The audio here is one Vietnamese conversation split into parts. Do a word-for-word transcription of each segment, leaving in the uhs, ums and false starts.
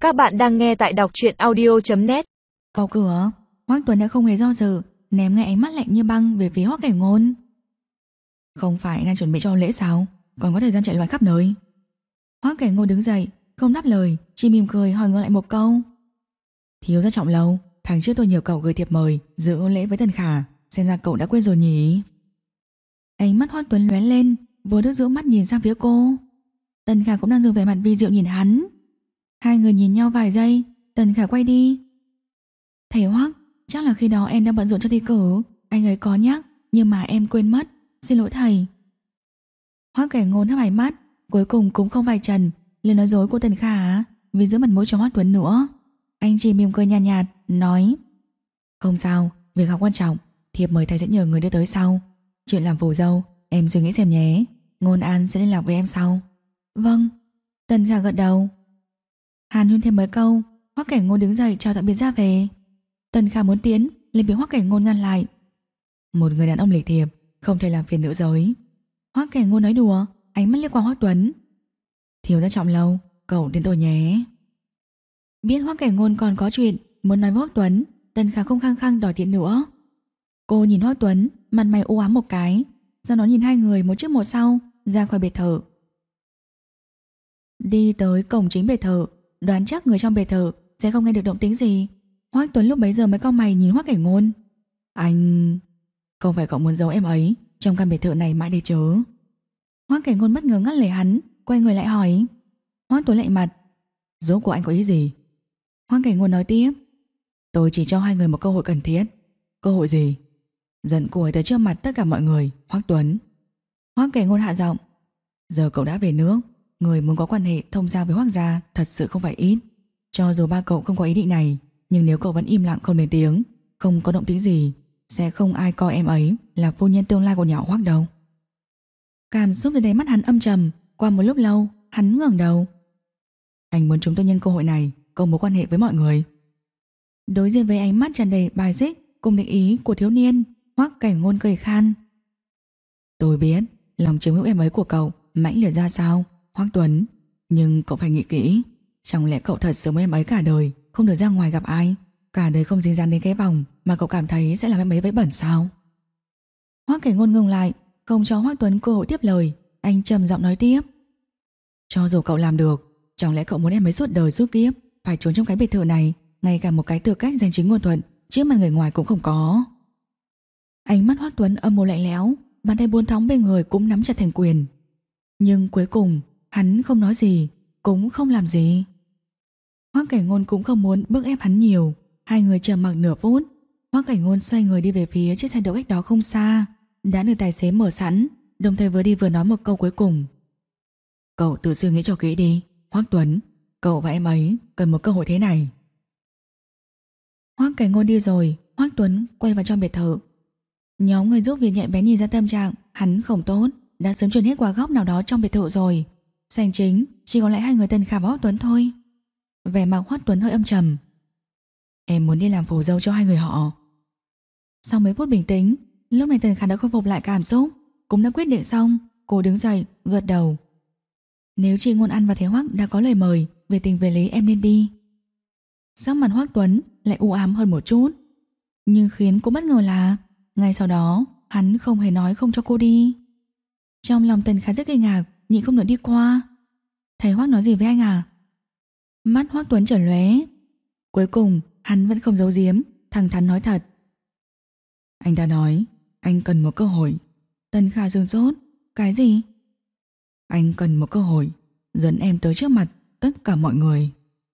Các bạn đang nghe tại đọc truyện audio chấm net. Vào cửa, Hoắc Tuấn đã không hề do dự, ném ngay ánh mắt lạnh như băng về phía Hoắc Cảnh Ngôn. Không phải đang chuẩn bị cho lễ sao, còn có thời gian chạy loạn khắp nơi. Hoắc Cảnh Ngôn đứng dậy, không đáp lời, chỉ mỉm cười hỏi ngược lại một câu. Thiếu gia Trọng Lâu, tháng trước tôi nhờ cậu gửi thiệp mời dự hôn lễ với Tần Khả, xem ra cậu đã quên rồi nhỉ? Ánh mắt Hoắc Tuấn lóe lên, vô thức giữ mắt nhìn sang phía cô. Tần Khả cũng đang dùng vẻ mặt vi diệu nhìn hắn. Hai người nhìn nhau vài giây, Tần Khả quay đi. Thầy Hoắc, chắc là khi đó em đang bận rộn cho thi cử, anh ấy có nhắc, nhưng mà em quên mất, xin lỗi thầy. Hoắc Cảnh Ngôn hấp ánh mắt, cuối cùng cũng không vạch trần lời nói dối của Tần Khả vì giữ mặt mũi cho Hoắc Tuấn nữa. Anh chỉ mỉm cười nhạt, nhạt nói: không sao, việc học quan trọng, thiệp mời thầy sẽ nhờ người đưa tới sau. Chuyện làm phù dâu em suy nghĩ xem nhé, Ngôn An sẽ liên lạc với em sau. Vâng. Tần Khả gật đầu. Hàn huyên thêm mấy câu, Hoắc Cảnh Ngôn đứng dậy chào tạm biệt ra về. Tần Khả muốn tiến, liền bị Hoắc Cảnh Ngôn ngăn lại. Một người đàn ông lịch thiệp không thể làm phiền nữ giới. Hoắc Cảnh Ngôn nói đùa, ánh mắt liếc qua Hoắc Tuấn. Thiếu gia Trọng Lâu, cậu tin tôi nhé. Biết Hoắc Cảnh Ngôn còn có chuyện muốn nói với Hoắc Tuấn, Tần Khả không khăng khăng đòi tiền nữa. Cô nhìn Hoắc Tuấn, mặt mày u ám một cái, sau đó nhìn hai người một trước một sau ra khỏi biệt thự. Đi tới cổng chính biệt thự, đoán chắc người trong biệt thự sẽ không nghe được động tĩnh gì. Hoắc Tuấn lúc bấy giờ mới cau mày nhìn Hoắc Cảnh Ngôn. Anh... không phải cậu muốn giấu em ấy trong căn biệt thự này mãi đi chứ? Hoắc Cảnh Ngôn bất ngờ ngắt lời hắn, quay người lại hỏi. Hoắc Tuấn lạnh mặt. Rốt của anh có ý gì? Hoắc Cảnh Ngôn nói tiếp. Tôi chỉ cho hai người một cơ hội cần thiết. Cơ hội gì? Dẫn cô ấy tới trước mặt tất cả mọi người, Hoắc Tuấn. Hoắc Cảnh Ngôn hạ giọng. Giờ cậu đã về nước, người muốn có quan hệ thông giao với Hoắc gia thật sự không phải ít. Cho dù ba cậu không có ý định này, nhưng nếu cậu vẫn im lặng không lên tiếng, không có động tĩnh gì, sẽ không ai coi em ấy là phu nhân tương lai của nhỏ Hoắc đâu. Cảm xúc dưới đáy mắt hắn âm trầm. Qua một lúc lâu, hắn ngẩng đầu. Anh muốn chúng tôi nhân cơ hội này có mối quan hệ với mọi người. Đối diện với ánh mắt tràn đầy bài xích cùng định ý của thiếu niên, Hoắc Cảnh Ngôn cười khan. Tôi biết lòng chiếm hữu em ấy của cậu mãnh liệt ra sao, Hoắc Tuấn, nhưng cậu phải nghĩ kỹ. Chẳng lẽ cậu thật sự muốn em ấy cả đời không được ra ngoài gặp ai, cả đời không dính dáng đến cái vòng mà cậu cảm thấy sẽ làm em ấy vấy bẩn sao? Hoắc Cảnh Ngôn ngừng lại, không cho Hoắc Tuấn cơ hội tiếp lời. Anh trầm giọng nói tiếp. Cho dù cậu làm được, chẳng lẽ cậu muốn em ấy suốt đời suốt kiếp phải trốn trong cái biệt thự này, ngay cả một cái tư cách danh chính ngôn thuận trước mặt người ngoài cũng không có? Ánh mắt Hoắc Tuấn âm u lạnh lẽo, bàn tay buôn thóng bên người cũng nắm chặt thành quyền. Nhưng cuối cùng hắn không nói gì, cũng không làm gì. Hoắc Cảnh Ngôn cũng không muốn bức ép hắn nhiều. Hai người trầm mặc nửa phút. Hoắc Cảnh Ngôn xoay người đi về phía chiếc xe đỗ cách đó không xa, đã được tài xế mở sẵn, đồng thời vừa đi vừa nói một câu cuối cùng. Cậu tự suy nghĩ cho kỹ đi, Hoắc Tuấn, cậu và em ấy cần một cơ hội thế này. Hoắc Cảnh Ngôn đi rồi, Hoắc Tuấn quay vào trong biệt thự. Nhóm người giúp việc nhạy bén nhìn ra tâm trạng hắn không tốt, đã sớm chuyển hết qua góc nào đó trong biệt thự rồi. Sảnh chính chỉ còn lại hai người Tần Khả và Hoắc Tuấn thôi. Vẻ mặt Hoắc Tuấn hơi âm trầm. Em muốn đi làm phù dâu cho hai người họ. Sau mấy phút bình tĩnh, lúc này Tần Khả đã khôi phục lại cảm xúc, cũng đã quyết định xong. Cô đứng dậy gật đầu. Nếu chị Ngôn An và Thế Hoắc đã có lời mời, về tình về lý em nên đi. Sắc mặt Hoắc Tuấn lại u ám hơn một chút, nhưng khiến cô bất ngờ là ngay sau đó hắn không hề nói không cho cô đi. Trong lòng Tần Khả rất kinh ngạc, nhịn không được đi qua. Thầy Hoắc nói gì với anh à? Mắt Hoắc Tuấn chợt lóe. Cuối cùng hắn vẫn không giấu giếm, thẳng thắn nói thật. Anh ta nói anh cần một cơ hội. Tần Khả sửng sốt. Cái gì? Anh cần một cơ hội dẫn em tới trước mặt tất cả mọi người.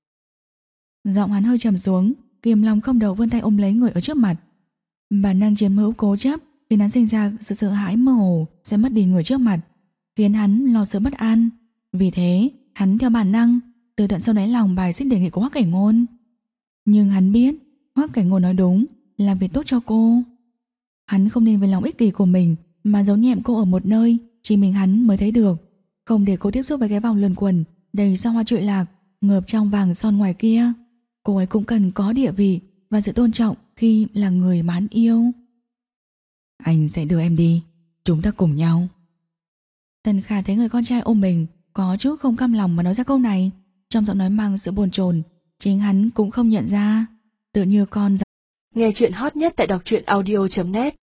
Giọng hắn hơi trầm xuống, kiềm lòng không đầu vươn tay ôm lấy người ở trước mặt. Bản năng chiếm hữu cố chấp khiến hắn sinh ra sự sợ hãi mơ hồ sẽ mất đi người trước mặt, khiến hắn lo sợ bất an. Vì thế hắn theo bản năng từ tận sâu đáy lòng bài xích đề nghị của Hoắc Cảnh Ngôn. Nhưng hắn biết Hoắc Cảnh Ngôn nói đúng, làm việc tốt cho cô. Hắn không nên vì lòng ích kỷ của mình mà giấu nhẹm cô ở một nơi chỉ mình hắn mới thấy được, không để cô tiếp xúc với cái vòng luẩn quẩn đầy sao hoa trụy lạc ngợp trong vàng son ngoài kia. Cô ấy cũng cần có địa vị và sự tôn trọng khi là người mà hắn yêu. Anh sẽ đưa em đi, chúng ta cùng nhau. Tần Khả thấy người con trai ôm mình, có chút không cam lòng mà nói ra câu này, trong giọng nói mang sự bồn chồn, Chính hắn cũng không nhận ra. Tự như con. Nghe chuyện hot nhất tại đọc truyện audio chấm net